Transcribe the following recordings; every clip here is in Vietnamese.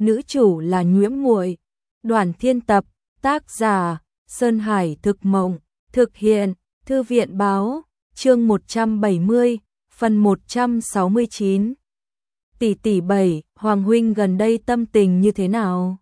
nữ chủ là Nhiễm Muội. Đoàn Thiên tập, tác giả Sơn Hải Thực Mộng, thực hiện Thư viện Báo, chương 170, phần 169. Tỷ tỷ 7, Hoàng huynh gần đây tâm tình như thế nào?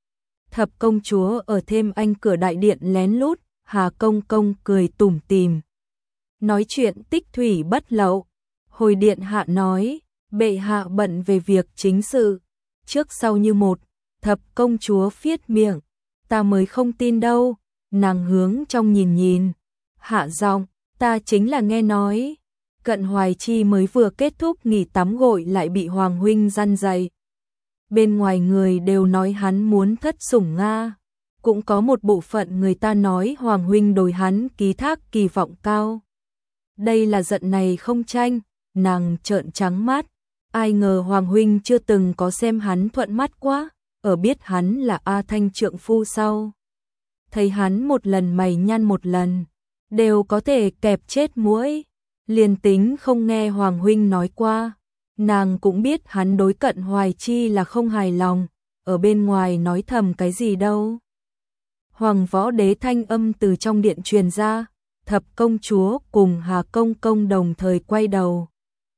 Thập công chúa ở thêm anh cửa đại điện lén lút, Hà Công Công cười tủm tỉm. Nói chuyện tích thủy bất lậu. Hồi điện hạ nói, bệ hạ bận về việc chính sự. Trước sau như một, thập công chúa phiết miệng. Ta mới không tin đâu. Nàng hướng trong nhìn nhìn. Hạ giọng, ta chính là nghe nói. Cận Hoài Chi mới vừa kết thúc nghỉ tắm gội lại bị Hoàng huynh răn dạy. Bên ngoài người đều nói hắn muốn thất sủng Nga. Cũng có một bộ phận người ta nói Hoàng huynh đối hắn ký thác kỳ vọng cao. Đây là giận này không tranh, nàng trợn trắng mắt. Ai ngờ Hoàng huynh chưa từng có xem hắn thuận mắt quá, ở biết hắn là A Thanh trượng phu sau. Thấy hắn một lần mày nhăn một lần, đều có thể kẹp chết muỗi. Liền tính không nghe Hoàng huynh nói qua, nàng cũng biết hắn đối Cận Hoài Chi là không hài lòng, ở bên ngoài nói thầm cái gì đâu. Hoàng Võ Đế thanh âm từ trong điện truyền ra, thập công chúa cùng Hà Công Công đồng thời quay đầu.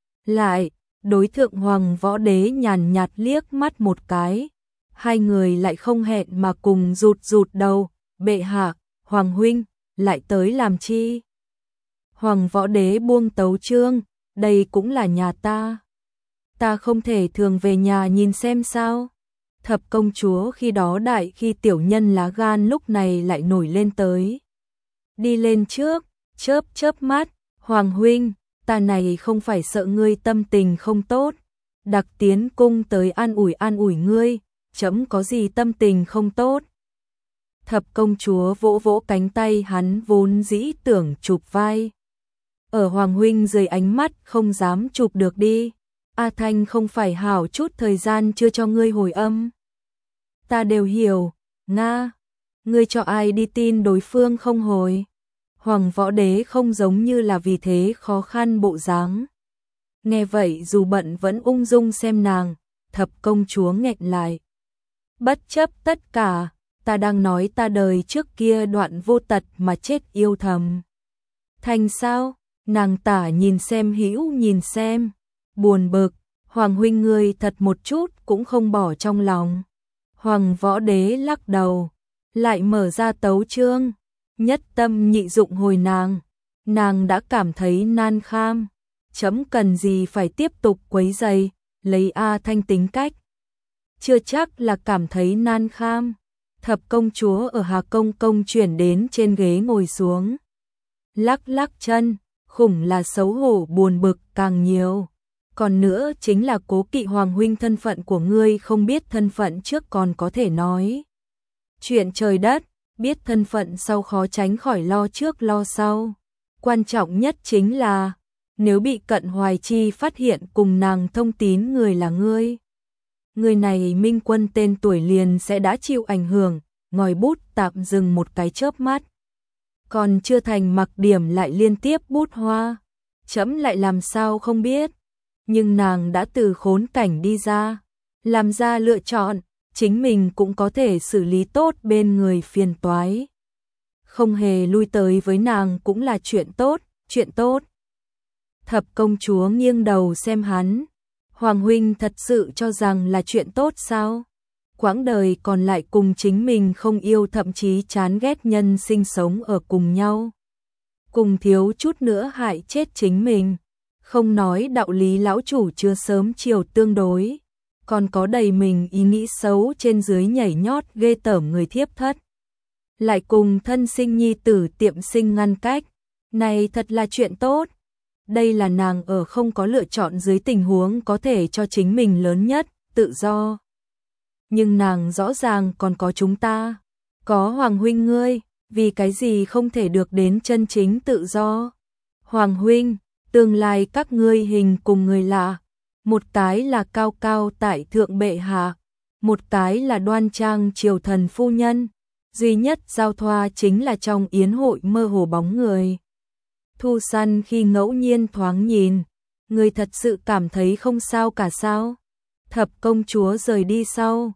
Lại, đối thượng Hoàng Võ Đế nhàn nhạt liếc mắt một cái, hai người lại không hẹn mà cùng rụt đầu, bệ hạ, Hoàng huynh, lại tới làm chi? Hoàng Võ Đế buông tấu chương, đây cũng là nhà ta. Ta không thể thường về nhà nhìn xem sao? Thập công chúa khi đó đại khi tiểu nhân lá gan lúc này lại nổi lên tới. Đi lên trước, chớp mắt, Hoàng huynh, ta này không phải sợ ngươi tâm tình không tốt. Đặc tiến cung tới an ủi ngươi, chấm có gì tâm tình không tốt. Thập công chúa vỗ vỗ cánh tay hắn vốn dĩ tưởng chụp vai. Ở Hoàng huynh dưới ánh mắt không dám chụp được đi. A Thanh không phải hảo chút thời gian chưa cho ngươi hồi âm. Ta đều hiểu, Nga, ngươi cho ai đi tin đối phương không hồi. Hoàng Võ Đế không giống như là vì thế khó khăn bộ dáng. Nghe vậy dù bận vẫn ung dung xem nàng, thập công chúa nghẹn lại. Bất chấp tất cả, ta đang nói ta đời trước kia đoạn vô tật mà chết yêu thầm. Thành sao? Nàng tả nhìn xem hữu nhìn xem, buồn bực, Hoàng huynh ngươi thật một chút cũng không bỏ trong lòng. Hoàng Võ Đế lắc đầu, lại mở ra tấu chương, nhất tâm nhị dụng hồi nàng đã cảm thấy nan kham, chấm cần gì phải tiếp tục quấy rầy, lấy A Thanh tính cách. Chưa chắc là cảm thấy nan kham. Thập công chúa ở Hà Công Công chuyển đến trên ghế ngồi xuống. Lắc chân, khủng là xấu hổ buồn bực càng nhiều. Còn nữa chính là cố kỵ Hoàng huynh thân phận của ngươi không biết thân phận trước còn có thể nói. Chuyện trời đất, biết thân phận sau khó tránh khỏi lo trước lo sau. Quan trọng nhất chính là, nếu bị Cận Hoài Chi phát hiện cùng nàng thông tín người là ngươi. Người này minh quân tên tuổi liền sẽ đã chịu ảnh hưởng, ngòi bút tạm dừng một cái chớp mắt. Còn chưa thành mặc điểm lại liên tiếp bút hoa. Chấm lại làm sao không biết. Nhưng nàng đã từ khốn cảnh đi ra, làm ra lựa chọn, chính mình cũng có thể xử lý tốt bên người phiền toái. Không hề lui tới với nàng cũng là chuyện tốt. Thập công chúa nghiêng đầu xem hắn. Hoàng huynh thật sự cho rằng là chuyện tốt sao? Quãng đời còn lại cùng chính mình không yêu thậm chí chán ghét nhân sinh sống ở cùng nhau. Cùng thiếu chút nữa hại chết chính mình. Không nói đạo lý lão chủ chưa sớm chiều tương đối. Còn có đầy mình ý nghĩ xấu trên dưới nhảy nhót ghê tởm người thiếp thất. Lại cùng thân sinh nhi tử tiệm sinh ngăn cách. Này thật là chuyện tốt. Đây là nàng ở không có lựa chọn dưới tình huống có thể cho chính mình lớn nhất, tự do. Nhưng nàng rõ ràng còn có chúng ta. Có Hoàng huynh ngươi, vì cái gì không thể được đến chân chính tự do. Hoàng huynh, tương lai các ngươi hình cùng người lạ. Một cái là cao cao tại thượng bệ hạ, một cái là đoan trang triều thần phu nhân. Duy nhất giao thoa chính là trong yến hội mơ hồ bóng người. Thu Săn khi ngẫu nhiên thoáng nhìn, người thật sự cảm thấy không sao cả sao? Thập công chúa rời đi sau,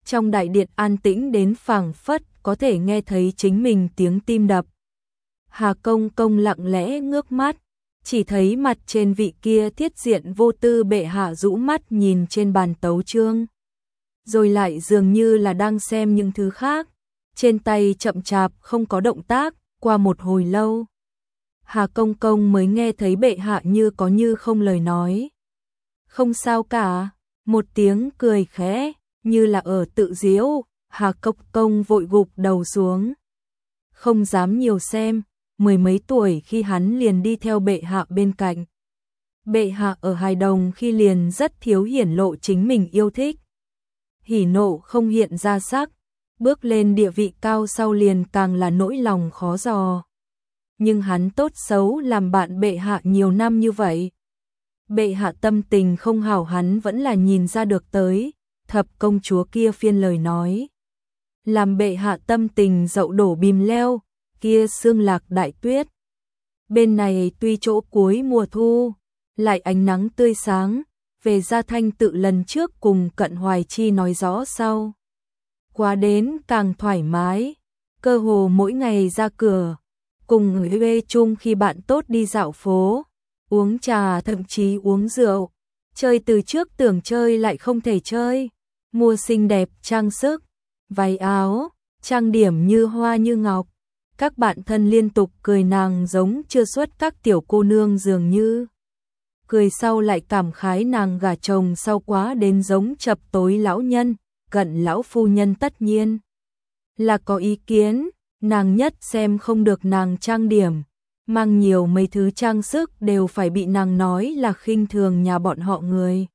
Trong đại điện an tĩnh đến phảng phất có thể nghe thấy chính mình tiếng tim đập. Hà Công Công lặng lẽ ngước mắt, chỉ thấy mặt trên vị kia thiết diện vô tư bệ hạ rũ mắt nhìn trên bàn tấu chương. Rồi lại dường như là đang xem những thứ khác, trên tay chậm chạp không có động tác, qua một hồi lâu. Hà Công Công mới nghe thấy bệ hạ như có như không lời nói. Không sao cả, một tiếng cười khẽ, như là ở tự giễu, Hà Công Công vội gục đầu xuống. Không dám nhiều xem, mười mấy tuổi khi hắn liền đi theo bệ hạ bên cạnh. Bệ hạ ở hài đồng khi liền rất thiếu hiển lộ chính mình yêu thích. Hỉ nộ không hiện ra sắc, bước lên địa vị cao sau liền càng là nỗi lòng khó dò. Nhưng hắn tốt xấu làm bạn bệ hạ nhiều năm như vậy. Bệ hạ tâm tình không hảo hắn vẫn là nhìn ra được tới, thập công chúa kia phiên lời nói. Làm bệ hạ tâm tình dậu đổ bìm leo, kia sương lạc đại tuyết. Bên này tuy chỗ cuối mùa thu, lại ánh nắng tươi sáng, về Gia Thanh tự lần trước cùng Cận Hoài Chi nói rõ sau. Quá đến càng thoải mái, cơ hồ mỗi ngày ra cửa, cùng người Huê chung khi bạn tốt đi dạo phố, uống trà thậm chí uống rượu, chơi từ trước tưởng chơi lại không thể chơi, mua xinh đẹp trang sức, váy áo, trang điểm như hoa như ngọc. Các bạn thân liên tục cười nàng giống chưa xuất các tiểu cô nương dường như. Cười sau lại cảm khái nàng gả chồng sau quá đến giống chập tối lão nhân, Cận lão phu nhân tất nhiên là có ý kiến, nàng nhất xem không được nàng trang điểm, mang nhiều mấy thứ trang sức đều phải bị nàng nói là khinh thường nhà bọn họ người.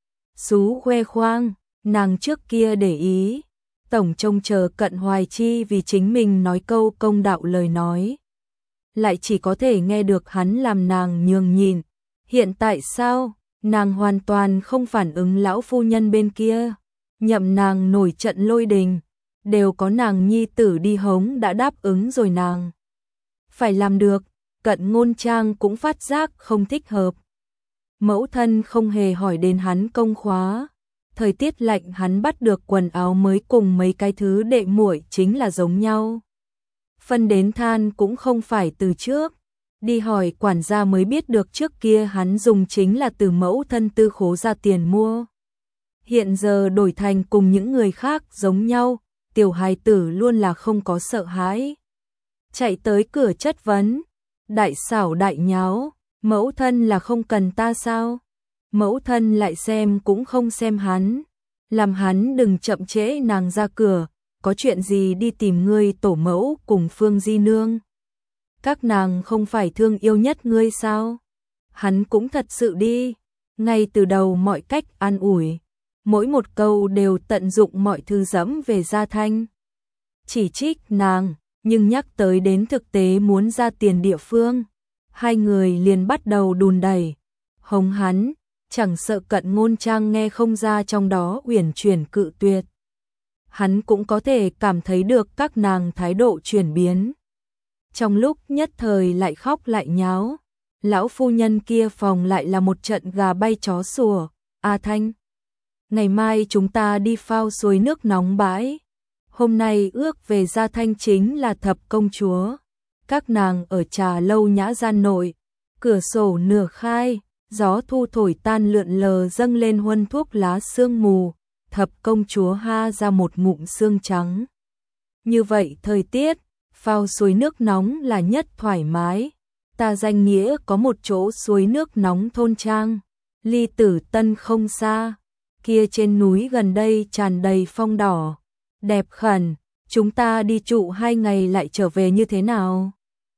Xú khoe khoang, nàng trước kia để ý, tổng trông chờ Cận Hoài Chi vì chính mình nói câu công đạo lời nói. Lại chỉ có thể nghe được hắn làm nàng nhường nhịn. Hiện tại sao, nàng hoàn toàn không phản ứng lão phu nhân bên kia, nhậm nàng nổi trận lôi đình, đều có nàng nhi tử đi hống đã đáp ứng rồi nàng. Phải làm được, Cận Ngôn Trang cũng phát giác không thích hợp. Mẫu thân không hề hỏi đến hắn công khóa, thời tiết lạnh hắn bắt được quần áo mới cùng mấy cái thứ đệ muội chính là giống nhau. Phân đến than cũng không phải từ trước. Đi hỏi quản gia mới biết được trước kia hắn dùng chính là từ mẫu thân tư khố ra tiền mua. Hiện giờ đổi thành cùng những người khác giống nhau, tiểu hài tử luôn là không có sợ hãi. Chạy tới cửa chất vấn, đại xảo đại nháo, mẫu thân là không cần ta sao? Mẫu thân lại xem cũng không xem hắn, làm hắn đừng chậm trễ nàng ra cửa, có chuyện gì đi tìm ngươi tổ mẫu cùng Phương Di Nương. Các nàng không phải thương yêu nhất ngươi sao? Hắn cũng thật sự đi, ngay từ đầu mọi cách an ủi, mỗi một câu đều tận dụng mọi thứ dẫm về Gia Thanh. Chỉ trích nàng, nhưng nhắc tới đến thực tế muốn ra tiền địa phương, hai người liền bắt đầu đùn đẩy, hống hắn, chẳng sợ Cận Ngôn Trang nghe không ra trong đó uyển chuyển cự tuyệt. Hắn cũng có thể cảm thấy được các nàng thái độ chuyển biến. Trong lúc nhất thời lại khóc lại nháo, lão phu nhân kia phòng lại là một trận gà bay chó sủa. A Thanh, ngày mai chúng ta đi phao suối nước nóng bãi. Hôm nay ước về Gia Thanh chính là thập công chúa. Các nàng ở trà lâu nhã gian nội, cửa sổ nửa khai, gió thu thổi tan lượn lờ dâng lên huân thuốc lá sương mù. Thập công chúa ha ra một ngụm xương trắng. Như vậy thời tiết, phao suối nước nóng là nhất thoải mái. Ta danh nghĩa có một chỗ suối nước nóng thôn trang, ly Tử Tân không xa, kia trên núi gần đây tràn đầy phong đỏ, đẹp khẩn, chúng ta đi trụ 2 ngày lại trở về như thế nào?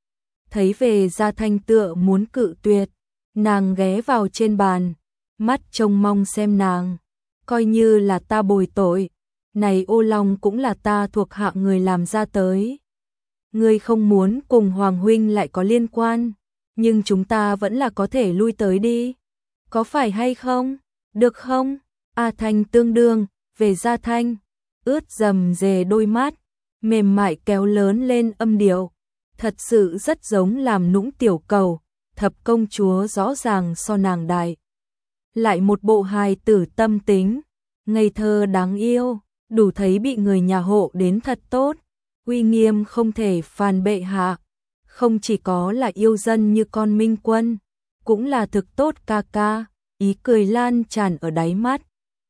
Thấy về Gia Thanh tựa muốn cự tuyệt, nàng ghé vào trên bàn, mắt trông mong xem nàng, coi như là ta bồi tội, này ô long cũng là ta thuộc hạ người làm ra tới. Ngươi không muốn cùng Hoàng huynh lại có liên quan, nhưng chúng ta vẫn là có thể lui tới đi. Có phải hay không? Được không? A Thanh tương đương, về Gia Thanh, ướt dầm dề đôi mắt, mềm mại kéo lớn lên âm điệu, thật sự rất giống làm nũng tiểu cầu, thập công chúa rõ ràng so nàng đại. Lại một bộ hài tử tâm tính, ngây thơ đáng yêu, đủ thấy bị người nhà hộ đến thật tốt, uy nghiêm không thể phàn bệ hạ, không chỉ có là yêu dân như con Minh Quân, cũng là thực tốt ca ca, ý cười lan tràn ở đáy mắt.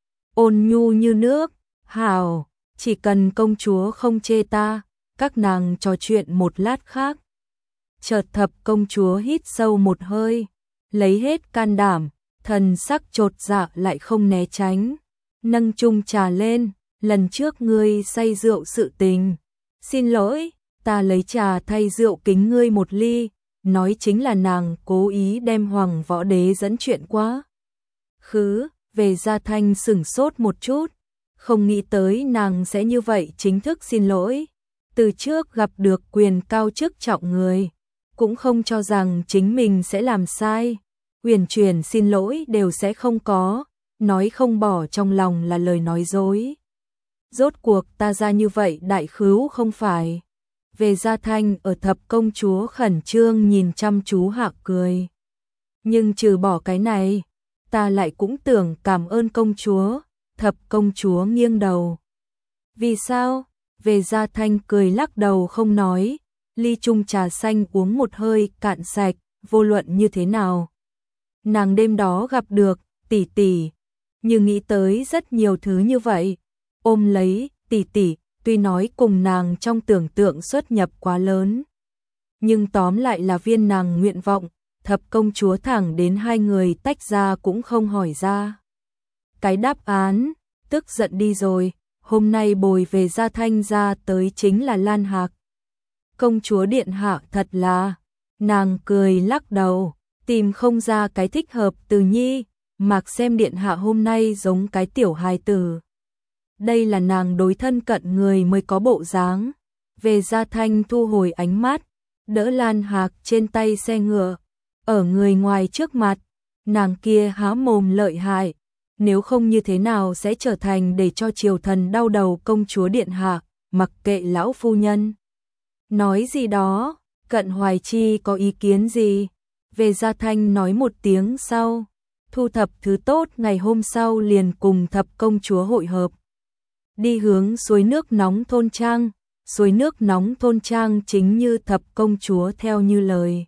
Ôn nhu như nước, hảo, chỉ cần công chúa không chê ta, các nàng trò chuyện một lát khác. Chợt Thập công chúa hít sâu một hơi, lấy hết can đảm, thần sắc chột dạ lại không né tránh, nâng chung trà lên, lần trước ngươi say rượu sự tình. Xin lỗi, ta lấy trà thay rượu kính ngươi một ly, nói chính là nàng cố ý đem Hoàng Võ Đế dẫn chuyện quá khứ. Về Gia Thanh sửng sốt một chút, không nghĩ tới nàng sẽ như vậy chính thức xin lỗi. Từ trước gặp được quyền cao chức trọng người, cũng không cho rằng chính mình sẽ làm sai, uyển chuyển xin lỗi đều sẽ không có, nói không bỏ trong lòng là lời nói dối. Rốt cuộc ta ra như vậy đại khứu không phải. Về Gia Thanh ở Thập công chúa khẩn trương nhìn chăm chú hạ cười. Nhưng trừ bỏ cái này, ta lại cũng tưởng cảm ơn công chúa. Thập công chúa nghiêng đầu. Vì sao? Về Gia Thanh cười lắc đầu không nói, ly chung trà xanh uống một hơi cạn sạch, vô luận như thế nào. Nàng đêm đó gặp được tỷ tỷ, nhưng nghĩ tới rất nhiều thứ như vậy, ôm lấy tỷ tỷ, tuy nói cùng nàng trong tưởng tượng xuất nhập quá lớn, nhưng tóm lại là viên nàng nguyện vọng. Thập công chúa thẳng đến hai người tách ra cũng không hỏi ra cái đáp án, tức giận đi rồi. Hôm nay bồi Về Gia Thanh ra tới chính là Lan Hạc. Công chúa điện hạ thật là, nàng cười lắc đầu, tìm không ra cái thích hợp từ nhi, mặc xem điện hạ hôm nay giống cái tiểu hài tử. Đây là nàng đối thân cận người mới có bộ dáng. Về Gia Thanh thu hồi ánh mắt, đỡ Lan Hạc trên tay xe ngựa, ở người ngoài trước mặt, nàng kia há mồm lợi hại, nếu không như thế nào sẽ trở thành để cho triều thần đau đầu công chúa điện hạ, mặc kệ lão phu nhân nói gì đó. Cận Hoài Chi có ý kiến gì? Về Gia Thanh nói một tiếng sau, thu thập thứ tốt, ngày hôm sau liền cùng Thập công chúa hội hợp, đi hướng suối nước nóng thôn trang. Suối nước nóng thôn trang chính như Thập công chúa theo như lời,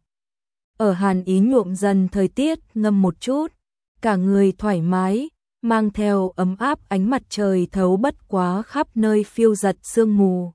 ở hàn ý nhuộm dần thời tiết ngâm một chút, cả người thoải mái, mang theo ấm áp, ánh mặt trời thấu bất quá khắp nơi phiêu giật sương mù.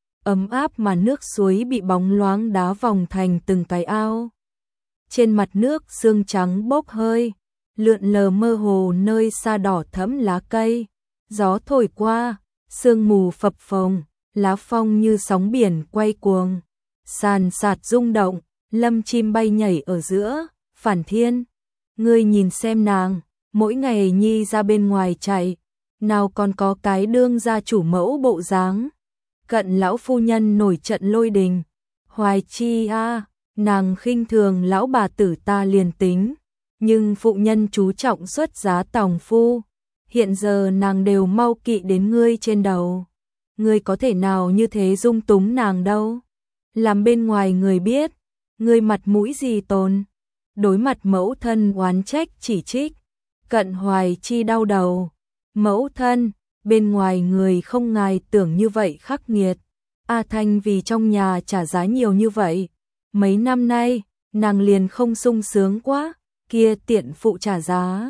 Ấm áp mà nước suối bị bóng loáng đá vòng thành từng cái ao. Trên mặt nước sương trắng bốc hơi, lượn lờ mơ hồ nơi xa đỏ thẫm lá cây. Gió thổi qua, sương mù phập phồng, lá phong như sóng biển quay cuồng, sàn sạt rung động, lâm chim bay nhảy ở giữa. Phản Thiên, ngươi nhìn xem nàng, mỗi ngày nhi ra bên ngoài chạy, nào còn có cái đương gia chủ mẫu bộ dáng. Cận lão phu nhân nổi trận lôi đình. Hoài Chi a, nàng khinh thường lão bà tử ta liền tính, nhưng phụ nhân chú trọng xuất giá tòng phu, hiện giờ nàng đều mau kỵ đến ngươi trên đầu. Ngươi có thể nào như thế dung túng nàng đâu? Làm bên ngoài người biết, ngươi mặt mũi gì tồn? Đối mặt mẫu thân oán trách chỉ trích, Cận Hoài Chi đau đầu. Mẫu thân, bên ngoài người không ngài tưởng như vậy khắc nghiệt. A Thanh vì trong nhà trả giá nhiều như vậy, mấy năm nay, nàng liền không sung sướng quá, kia tiện phụ trả giá.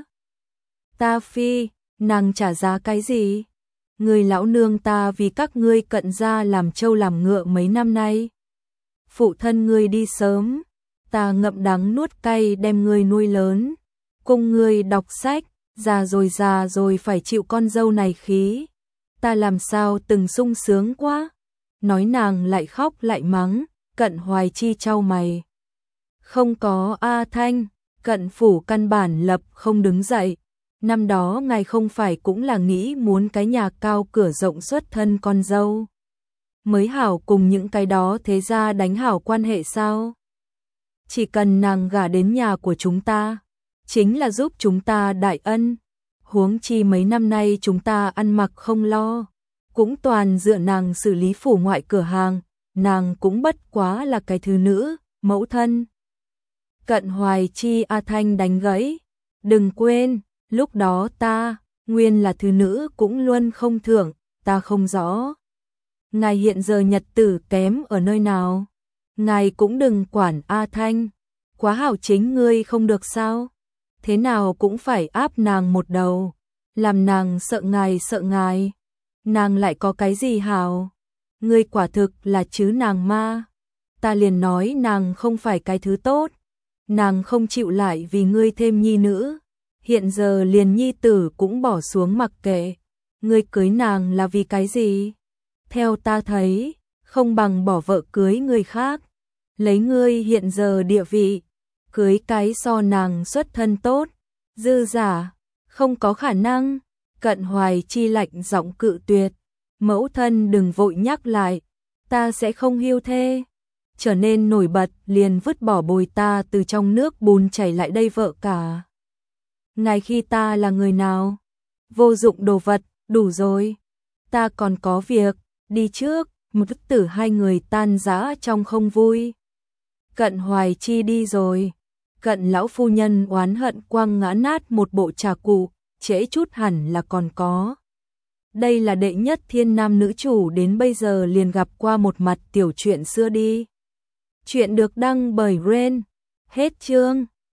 Ta phi, nàng trả giá cái gì? Người lão nương ta vì các ngươi Cận gia làm trâu làm ngựa mấy năm nay. Phụ thân ngươi đi sớm, ta ngậm đắng nuốt cay đem ngươi nuôi lớn, cùng ngươi đọc sách, già rồi phải chịu con dâu này khí. Ta làm sao từng sung sướng quá. Nói nàng lại khóc lại mắng. Cận Hoài Chi chau mày. Không có A Thanh, Cận phủ căn bản lập không đứng dậy. Năm đó ngài không phải cũng là nghĩ muốn cái nhà cao cửa rộng xuất thân con dâu mới hảo cùng những cái đó thế ra đánh hảo quan hệ sao? Chỉ cần nàng gả đến nhà của chúng ta, chính là giúp chúng ta đại ân. Huống chi mấy năm nay chúng ta ăn mặc không lo, cũng toàn dựa nàng xử lý phủ ngoại cửa hàng, nàng cũng bất quá là cái thứ nữ, mẫu thân. Cận Hoài Chi A Thanh đánh gãy, đừng quên, lúc đó ta, nguyên là thứ nữ cũng luôn không thưởng, ta không rõ. Ngài hiện giờ nhật tử kém ở nơi nào? Ngài cũng đừng quản A Thanh, quá hảo chính ngươi không được sao? Thế nào cũng phải áp nàng một đầu, làm nàng sợ ngài. Nàng lại có cái gì hảo? Ngươi quả thực là chứ nàng ma. Ta liền nói nàng không phải cái thứ tốt. Nàng không chịu lại vì ngươi thêm nhi nữ. Hiện giờ liền nhi tử cũng bỏ xuống mặc kệ. Ngươi cưới nàng là vì cái gì? Theo ta thấy, không bằng bỏ vợ cưới người khác. Lấy ngươi hiện giờ địa vị, cưới cái so nàng xuất thân tốt, dư giả, không có khả năng. Cận Hoài Chi lạnh giọng cự tuyệt. Mẫu thân đừng vội nhắc lại, ta sẽ không hiêu thê. Trở nên nổi bật liền vứt bỏ bồi ta từ trong nước bùn chảy lại đây vợ cả. Ngài khi ta là người nào? Vô dụng đồ vật, đủ rồi. Ta còn có việc, đi trước. Một tử hai người tan rã trong không vui. Cận Hoài Chi đi rồi. Cận lão phu nhân oán hận quăng ngã nát một bộ trà cụ, trễ chút hẳn là còn có. Đây là đệ nhất thiên nam nữ chủ đến bây giờ liền gặp qua một mặt tiểu truyện xưa đi. Chuyện được đăng bởi Ren. Hết chương.